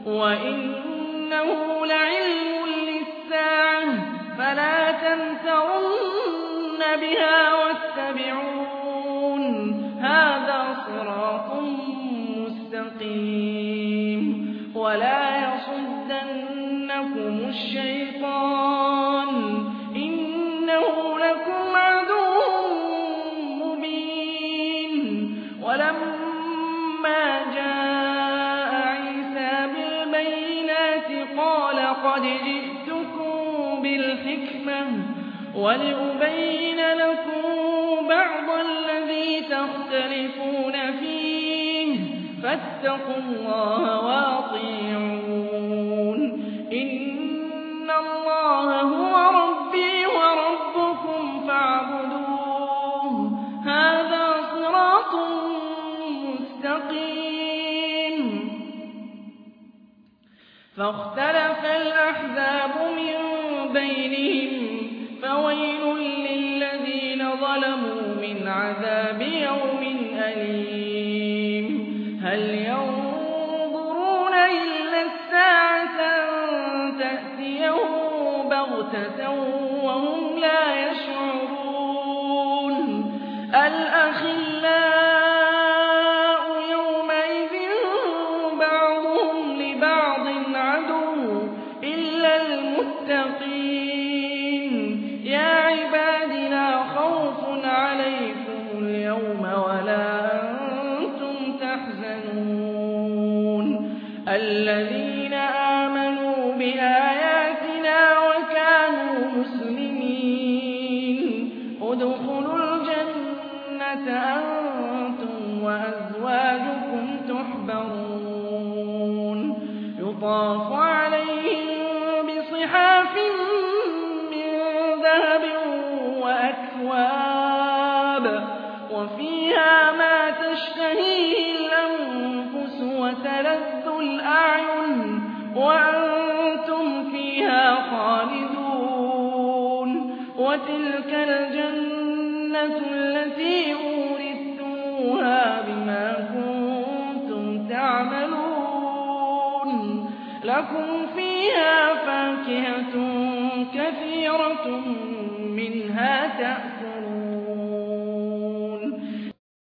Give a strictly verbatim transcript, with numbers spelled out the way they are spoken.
وَإِنَّهُ لَعِلْمٌ لِّلسَّاعَةِ فَلَا تَمْتَرُنَّ بِهَا وَاتَّبِعُونِ هَٰذَا صِرَاطٌ مُّسْتَقِيمٌ وَلَا يَصُدَّنَّكُمُ الشَّيْطَانُ ۖ إِنَّهُ لَكُمْ عَدُوٌّ مُّبِينٌ وَلَمَّا جَاءَ عِيسَىٰ بِالْبَيِّنَاتِ قَالَ قَدْ جِئْتُكُم بِالْحِكْمَةِ وَلِأُبَيِّنَ لَكُم بَعْضَ الَّذِي تَخْتَلِفُونَ فِيهِ فَاتَّقُوا اللَّهَ وَأَطِيعُونِ إِنَّ اللَّهَ هُوَ رَبِّي وَرَبُّكُمْ فَاعْبُدُوهُ هَٰذَا صِرَاطٌ مُّسْتَقِيمٌ فَاخْتَلَفَ الْأَحْزَابُ مِن بَيْنِهِمْ فَوَيْلٌ لِّلَّذِينَ ظَلَمُوا مِنْ عَذَابِ يَوْمٍ أَلِيمٍ هَلْ يَنظُرُونَ إِلَّا السَّاعَةَ أَن تَأْتِيَهُم بَغْتَةً وَهُمْ لَا يَشْعُرُونَ الْأَخِلَّاءُ يَوْمَئِذٍ بَعْضُهُمْ لِبَعْضٍ عَدُوٌّ إِلَّا الْمُتَّقِينَ يَا عِبَادِ لَا خَوْفٌ عَلَيْكُمُ الْيَوْمَ وَلَا أَنتُمْ تَحْزَنُونَ الَّذِينَ آمَنُوا بِآيَاتِنَا وَكَانُوا مُسْلِمِينَ ادْخُلُوا الْجَنَّةَ أَنتُمْ وَأَزْوَاجُكُمْ تُحْبَرُونَ يُطَافُ عَلَيْهِم بِصِحَافٍ مِّن ذَهَبٍ وَأَكْوَابٍ وَفِيهَا مَا تَشْتَهِيهِ الْأَنفُسُ وَتَلَذُّ الْأَعْيُنُ وَأَنتُمْ فِيهَا خَالِدُونَ وَتِلْكَ الْجَنَّةُ الَّتِي أُورِثْتُمُوهَا بِمَا كُنتُمْ تَعْمَلُونَ لَكُمْ فِيهَا فَاكِهَةٌ كَثِيرَةٌ مِّنْهَا تَأْكُلُونَ